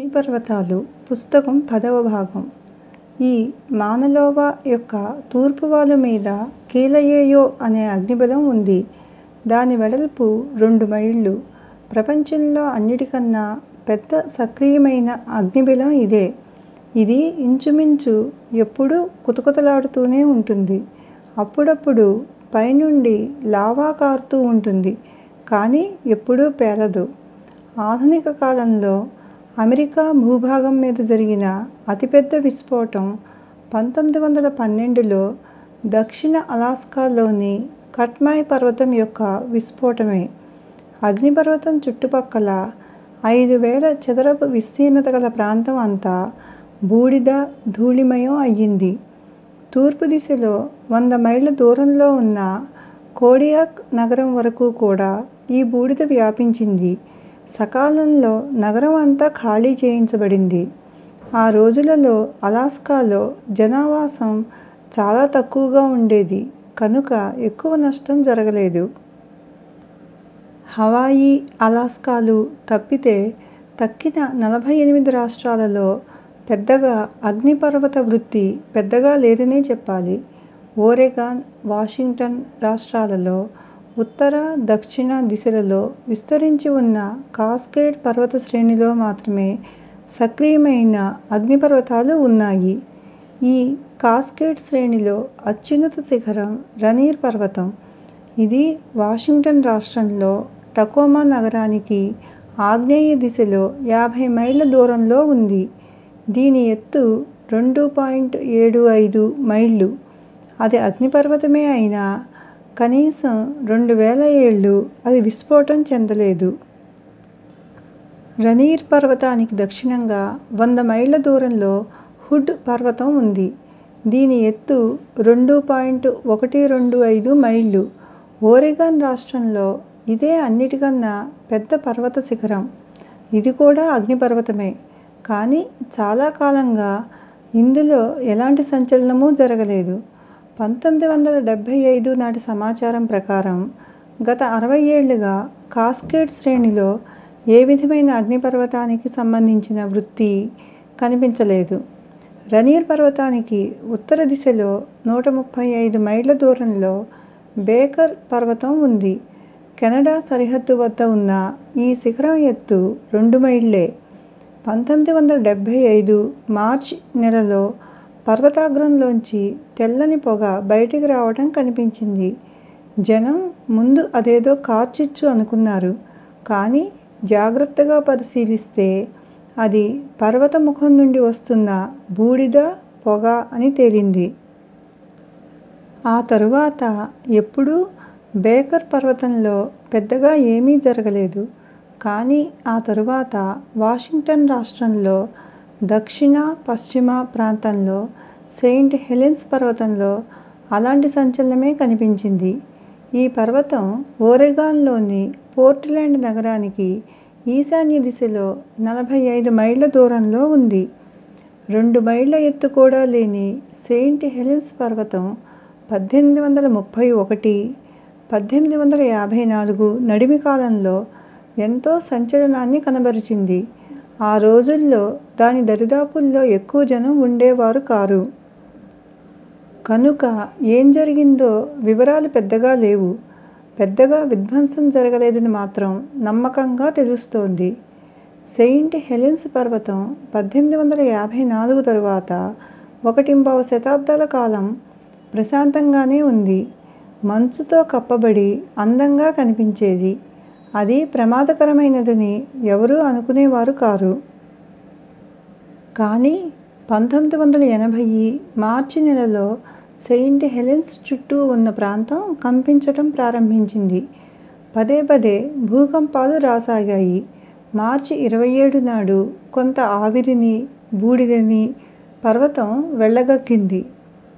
అగ్నిపర్వతాలు పుస్తకం 10వ భాగం. ఈ మానలోవా యొక్క తూర్పువాలు మీద కీలయేయో అనే అగ్నిబిలం ఉంది. దాని వెడల్పు 2 మైళ్ళు. ప్రపంచంలో అన్నిటికన్నా పెద్ద సక్రియమైన అగ్నిబిలం ఇదే. ఇది ఇంచుమించు ఎప్పుడూ కుతకుతలాడుతూనే ఉంటుంది. అప్పుడప్పుడు పైనుండి లావా కారుతూ ఉంటుంది, కానీ ఎప్పుడూ పేలదు. ఆధునిక కాలంలో అమెరికా భూభాగం మీద జరిగిన అతిపెద్ద విస్ఫోటం 1912లో దక్షిణ అలాస్కాలోని కట్మాయ్ పర్వతం యొక్క విస్ఫోటమే. అగ్నిపర్వతం చుట్టుపక్కల 5000 చదరపు విస్తీర్ణత గల ప్రాంతం అంతా బూడిద, ధూళిమయం అయ్యింది. తూర్పు దిశలో 100 మైళ్ళ దూరంలో ఉన్న కోడియాక్ నగరం వరకు కూడా ఈ బూడిద వ్యాపించింది. సకాలంలో నగరం అంతా ఖాళీ చేయించబడింది. ఆ రోజులలో అలాస్కాలో జనావాసం చాలా తక్కువగా ఉండేది కనుక ఎక్కువ నష్టం జరగలేదు. హవాయి, అలాస్కాలు తప్పితే తక్కిన 48 రాష్ట్రాలలో పెద్దగా అగ్నిపర్వత వృత్తి పెద్దగా లేదనే చెప్పాలి. ఓరెగాన్, వాషింగ్టన్ రాష్ట్రాలలో ఉత్తర, దక్షిణ దిశలలో విస్తరించి ఉన్న కాస్కేడ్ పర్వత శ్రేణిలో మాత్రమే సక్రియమైన అగ్నిపర్వతాలు ఉన్నాయి. ఈ కాస్కేడ్ శ్రేణిలో అత్యున్నత శిఖరం రనీర్ పర్వతం. ఇది వాషింగ్టన్ రాష్ట్రంలో టకోమా నగరానికి ఆగ్నేయ దిశలో 50 మైళ్ళ దూరంలో ఉంది. దీని ఎత్తు 2.75 మైళ్ళు. అది అగ్నిపర్వతమే అయినా కనీసం 2000 ఏళ్ళు అది విస్ఫోటం చెందలేదు. రనీర్ పర్వతానికి దక్షిణంగా 100 మైళ్ళ దూరంలో హుడ్ పర్వతం ఉంది. దీని ఎత్తు 2.125 మైళ్ళు. ఓరెగాన్ రాష్ట్రంలో ఇదే అన్నిటికన్నా పెద్ద పర్వత శిఖరం. ఇది కూడా అగ్నిపర్వతమే, కానీ చాలా కాలంగా ఇందులో ఎలాంటి సంచలనమూ జరగలేదు. 1975 నాటి సమాచారం ప్రకారం గత 60 ఏళ్లుగా కాస్కేడ్ శ్రేణిలో ఏ విధమైన అగ్నిపర్వతానికి సంబంధించిన వృత్తి కనిపించలేదు. రనీర్ పర్వతానికి ఉత్తర దిశలో 135 మైళ్ళ దూరంలో బేకర్ పర్వతం ఉంది. కెనడా సరిహద్దు వద్ద ఉన్న ఈ శిఖరం ఎత్తు 2 మైళ్ళే. 1975 మార్చి నెలలో పర్వతాగ్రంలోంచి తెల్లని పొగ బయటికి రావటం కనిపించింది. జనం ముందు అదేదో కార్చిచ్చు అనుకున్నారు, కానీ జాగ్రత్తగా పరిశీలిస్తే అది పర్వత ముఖం నుండి వస్తున్న బూడిద, పొగ అని తేలింది. ఆ తరువాత ఎప్పుడూ బేకర్ పర్వతంలో పెద్దగా ఏమీ జరగలేదు. కానీ ఆ తరువాత వాషింగ్టన్ రాష్ట్రంలో దక్షిణ, పశ్చిమ ప్రాంతంలో సెయింట్ హెలెన్స్ పర్వతంలో అలాంటి సంచలనమే కనిపించింది. ఈ పర్వతం ఓరెగాన్లోని పోర్ట్లాండ్ నగరానికి ఈశాన్య దిశలో 45 మైళ్ళ దూరంలో ఉంది. 2 మైళ్ళ ఎత్తు కూడా లేని సెయింట్ హెలెన్స్ పర్వతం 1831, 1854 నడిమి కాలంలో ఎంతో సంచలనాన్ని కనబరిచింది. ఆ రోజుల్లో దాని దరిదాపుల్లో ఎక్కువ జనం ఉండేవారు కారు. కనుక ఏం జరిగిందో వివరాలు పెద్దగా లేవు. పెద్దగా విధ్వంసం జరగలేదని మాత్రం నమ్మకంగా తెలుస్తోంది. సెయింట్ హెలెన్స్ పర్వతం 1854 తరువాత 1.25 శతాబ్దాల కాలం ప్రశాంతంగానే ఉంది. మంచుతో కప్పబడి అందంగా కనిపించేది. అది ప్రమాదకరమైనదని ఎవరూ అనుకునేవారు కారు. కానీ 1980 మార్చి నెలలో సెయింట్ హెలెన్స్ చుట్టూ ఉన్న ప్రాంతం కంపించటం ప్రారంభించింది. పదే పదే భూకంపాలు రాసాగాయి. మార్చి 27 నాడు కొంత ఆవిరిని, బూడిదని పర్వతం వెళ్ళగక్కింది.